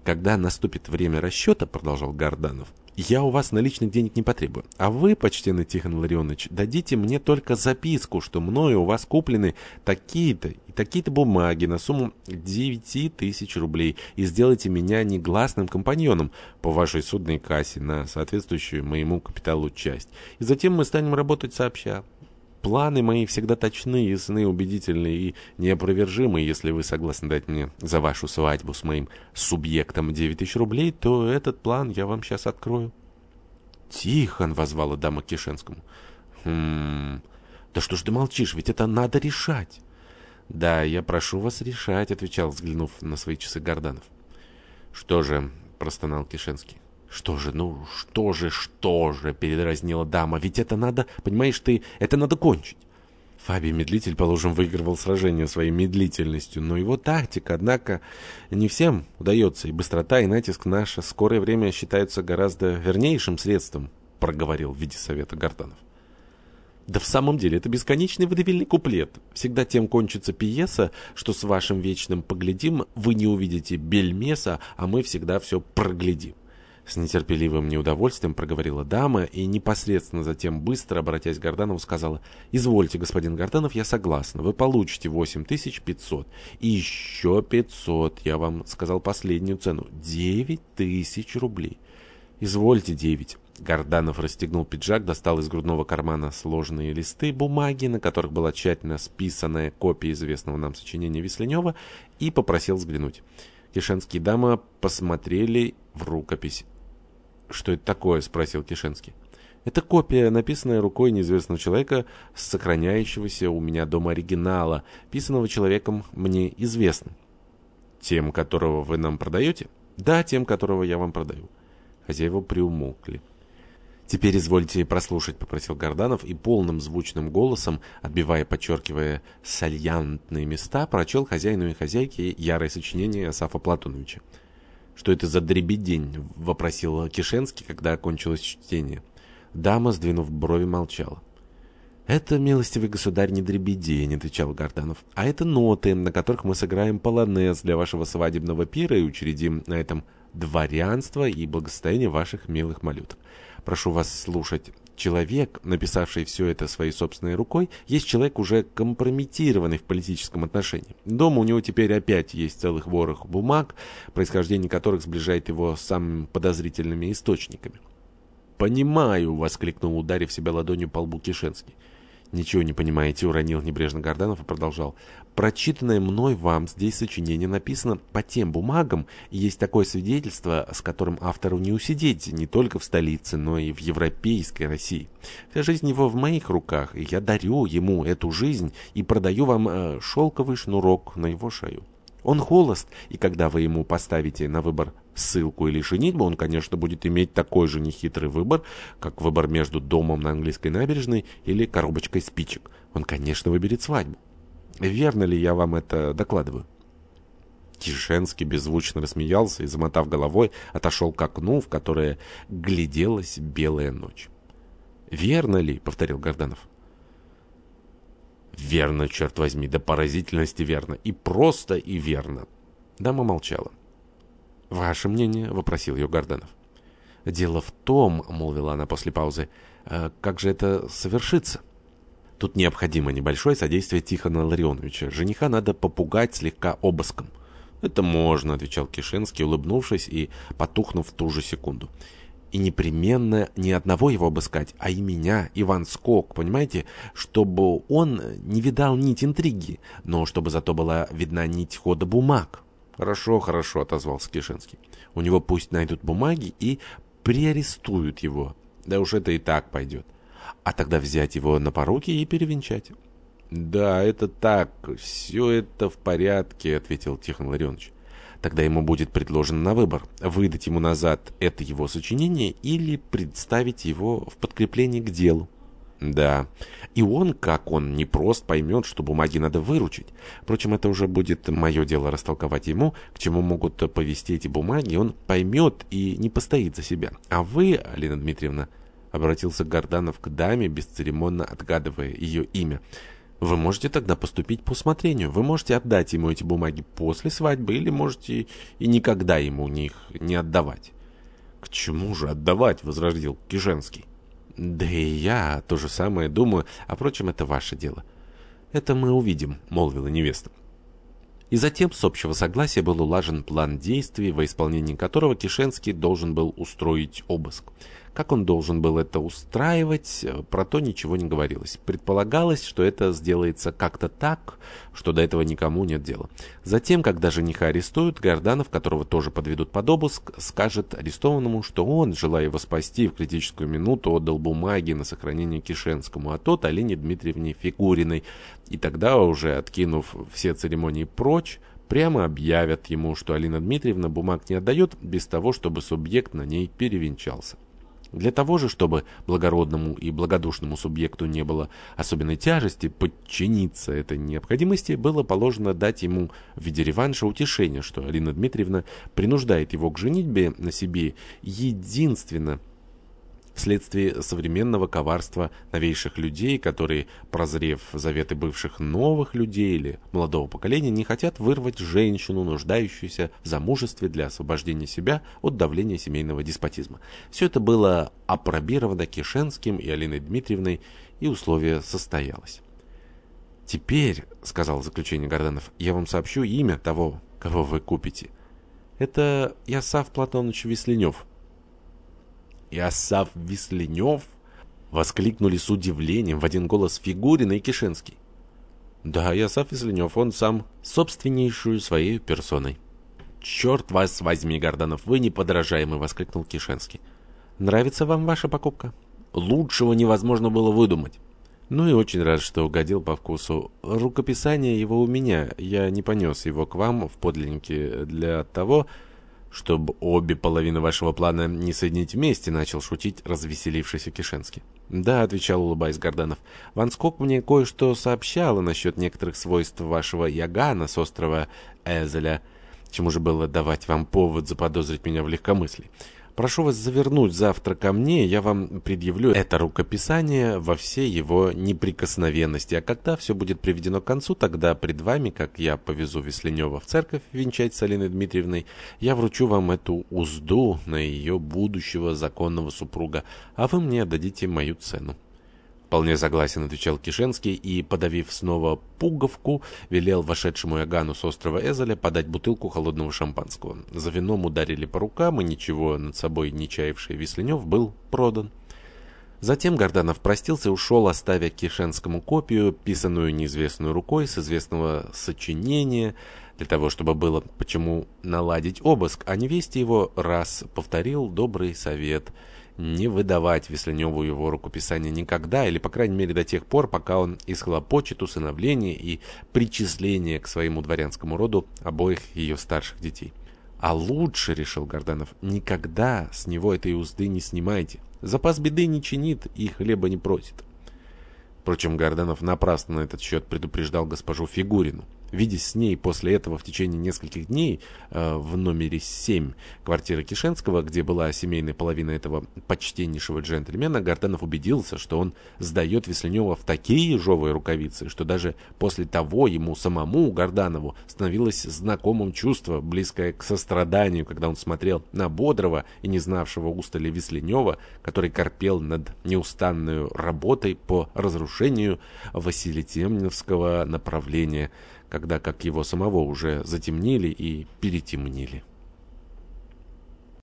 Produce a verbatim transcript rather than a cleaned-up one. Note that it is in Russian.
«Когда наступит время расчета, — продолжал Горданов, — я у вас наличных денег не потребую, а вы, почтенный Тихон Ларионович, дадите мне только записку, что мною у вас куплены такие-то и такие-то бумаги на сумму девять тысяч рублей и сделайте меня негласным компаньоном по вашей судной кассе на соответствующую моему капиталу часть, и затем мы станем работать сообща. Планы мои всегда точны, ясны, убедительны и неопровержимы. Если вы согласны дать мне за вашу свадьбу с моим субъектом девять тысяч рублей, то этот план я вам сейчас открою». «Тихон!» — воззвала дама к Кишенскому. «Хм... Да что ж ты молчишь, ведь это надо решать». «Да, я прошу вас решать», — отвечал, взглянув на свои часы, Горданов. «Что же?» — простонал Кишенский. «Что же, ну, что же, что же?» — передразнила дама. «Ведь это надо, понимаешь ты, это надо кончить». Фабий Медлитель, положим, выигрывал сражение своей медлительностью, но его тактика, однако, не всем удается, и быстрота, и натиск наше скорое время считаются гораздо вернейшим средством, — проговорил в виде совета Горданов. «Да в самом деле это бесконечный водевильный куплет. Всегда тем кончится пьеса, что с вашим вечным «поглядим» вы не увидите бельмеса, а мы всегда все проглядим». С нетерпеливым неудовольствием проговорила дама и непосредственно затем, быстро обратясь к Горданову, сказала: «Извольте, господин Горданов, я согласна. Вы получите восемь тысяч пятьсот. И еще пятьсот. Я вам сказал последнюю цену. Девять тысяч рублей. Извольте девять». Горданов расстегнул пиджак, достал из грудного кармана сложенные листы бумаги, на которых была тщательно списанная копия известного нам сочинения Весленева, и попросил взглянуть. Кишенский и дама посмотрели в рукопись. «Что это такое?» — спросил Кишенский. «Это копия, написанная рукой неизвестного человека, сохраняющегося у меня дома оригинала, писанного человеком мне известным». «Тем, которого вы нам продаете?» «Да, тем, которого я вам продаю». Хозяева приумолкли. «Теперь извольте прослушать», — попросил Горданов, и полным звучным голосом, отбивая, подчеркивая сальянтные места, прочел хозяину и хозяйке ярое сочинение Асафа Платоновича. «Что это за дребедень?» — вопросил Кишенский, когда окончилось чтение. Дама, сдвинув брови, молчала. «Это, милостивый государь, не дребедень», — отвечал Горданов, «а это ноты, на которых мы сыграем полонез для вашего свадебного пира и учредим на этом дворянство и благосостояние ваших милых малюток. Прошу вас слушать. Человек, написавший все это своей собственной рукой, есть человек, уже компрометированный в политическом отношении. Дома у него теперь опять есть целых ворох бумаг, происхождение которых сближает его с самыми подозрительными источниками». «Понимаю», — воскликнул, ударив себя ладонью по лбу Кишенский. «Ничего не понимаете», — уронил небрежно Горданов и продолжал. «Прочитанное мной вам здесь сочинение написано по тем бумагам, и есть такое свидетельство, с которым автору не усидеть не только в столице, но и в европейской России. Вся жизнь его в моих руках, и я дарю ему эту жизнь и продаю вам э, шелковый шнурок на его шею. Он холост, и когда вы ему поставите на выбор ссылку или женитьбу, он, конечно, будет иметь такой же нехитрый выбор, как выбор между домом на английской набережной или коробочкой спичек. Он, конечно, выберет свадьбу. Верно ли я вам это докладываю?» Кишенский беззвучно рассмеялся и, замотав головой, отошел к окну, в которое гляделась белая ночь. «Верно ли?» — повторил Горданов. «Верно, черт возьми, до поразительности верно. И просто, и верно». Дама молчала. «Ваше мнение?» — вопросил ее Горданов. «Дело в том, — молвила она после паузы, — как же это совершится?» «Тут необходимо небольшое содействие Тихона Ларионовича. Жениха надо попугать слегка обыском». «Это можно», — отвечал Кишенский, улыбнувшись и потухнув в ту же секунду. «И непременно не одного его обыскать, а и меня, Иван Скок, понимаете, чтобы он не видал нить интриги, но чтобы зато была видна нить хода бумаг». «Хорошо, хорошо», — отозвался Кишенский. «У него пусть найдут бумаги и приарестуют его. Да уж это и так пойдет. А тогда взять его на поруки и перевенчать». «Да, это так, все это в порядке», — ответил Тихон Ларионович. «Тогда ему будет предложено на выбор: выдать ему назад это его сочинение или представить его в подкреплении к делу». «Да, и он, как он, непрост поймет, что бумаги надо выручить. Впрочем, это уже будет мое дело растолковать ему, к чему могут повести эти бумаги. Он поймет и не постоит за себя. А вы, Алина Дмитриевна, — обратился Горданов к даме, бесцеремонно отгадывая ее имя, — Вы можете тогда поступить по усмотрению. Вы можете отдать ему эти бумаги после свадьбы или можете и никогда ему них не отдавать. — К чему же отдавать? — возразил Кишенский. — Да и я то же самое думаю, а впрочем, это ваше дело. — Это мы увидим, — молвила невеста. И затем с общего согласия был улажен план действий, во исполнении которого Кишенский должен был устроить обыск. Как он должен был это устраивать, про то ничего не говорилось. Предполагалось, что это сделается как-то так, что до этого никому нет дела. Затем, когда жениха арестуют, Горданов, которого тоже подведут под обыск, скажет арестованному, что он, желая его спасти, в критическую минуту отдал бумаги на сохранение Кишенскому, а тот Алине Дмитриевне Фигуриной. И тогда, уже откинув все церемонии прочь, прямо объявят ему, что Алина Дмитриевна бумаг не отдает, без того, чтобы субъект на ней перевенчался. Для того же, чтобы благородному и благодушному субъекту не было особенной тяжести подчиниться этой необходимости, было положено дать ему в виде реванша утешение, что Алина Дмитриевна принуждает его к женитьбе на себе единственно вследствие современного коварства новейших людей, которые, прозрев заветы бывших новых людей или молодого поколения, не хотят вырвать женщину, нуждающуюся в замужестве для освобождения себя от давления семейного деспотизма. Все это было апробировано Кишенским и Алиной Дмитриевной, и условие состоялось. «Теперь, — сказал в заключение Горданов, — я вам сообщу имя того, кого вы купите. Это Иосаф Платонович Весленев». «Иосаф Весленев?» — воскликнули с удивлением в один голос Фигурин и Кишенский. «Да, Иосаф Весленев, он сам, собственнейшую своей персоной». «Черт вас возьми, Горданов, вы неподражаемый!» — воскликнул Кишенский. «Нравится вам ваша покупка?» «Лучшего невозможно было выдумать». «Ну и очень рад, что угодил по вкусу. Рукописание его у меня, я не понес его к вам в подлиннике для того, чтобы обе половины вашего плана не соединить вместе», — начал шутить развеселившийся Кишенский. «Да», — отвечал, улыбаясь Горданов, — «Ван Скок мне кое-что сообщала насчет некоторых свойств вашего Ягана с острова Эзеля, чему же было давать вам повод заподозрить меня в легкомыслии. Прошу вас завернуть завтра ко мне, я вам предъявлю это рукописание во всей его неприкосновенности, а когда все будет приведено к концу, тогда пред вами, как я повезу Весленева в церковь венчать с Алиной Дмитриевной, я вручу вам эту узду на ее будущего законного супруга, а вы мне отдадите мою цену». «Вполне согласен», — отвечал Кишенский и, подавив снова пуговку, велел вошедшему Ягану с острова Эзеля подать бутылку холодного шампанского. За вином ударили по рукам, и ничего над собой не чаявший Весленев был продан. Затем Горданов простился и ушел, оставя Кишенскому копию, писанную неизвестную рукой с известного сочинения, для того, чтобы было почему наладить обыск, а невесте его раз повторил добрый совет — не выдавать Весленеву его рукописание никогда, или, по крайней мере, до тех пор, пока он исхлопочет усыновление и причисление к своему дворянскому роду обоих ее старших детей. «А лучше, — решил Горданов, — никогда с него этой узды не снимайте. Запас беды не чинит и хлеба не просит». Впрочем, Горданов напрасно на этот счет предупреждал госпожу Фигурину. Видясь с ней после этого в течение нескольких дней э, в номере семь квартиры Кишенского, где была семейная половина этого почтеннейшего джентльмена, Горданов убедился, что он сдает Весленева в такие ежовые рукавицы, что даже после того ему самому, Горданову, становилось знакомым чувство, близкое к состраданию, когда он смотрел на бодрого и не знавшего устали Весленева, который корпел над неустанной работой по разрушению Василитемневского направления, когда как его самого уже затемнили и перетемнили.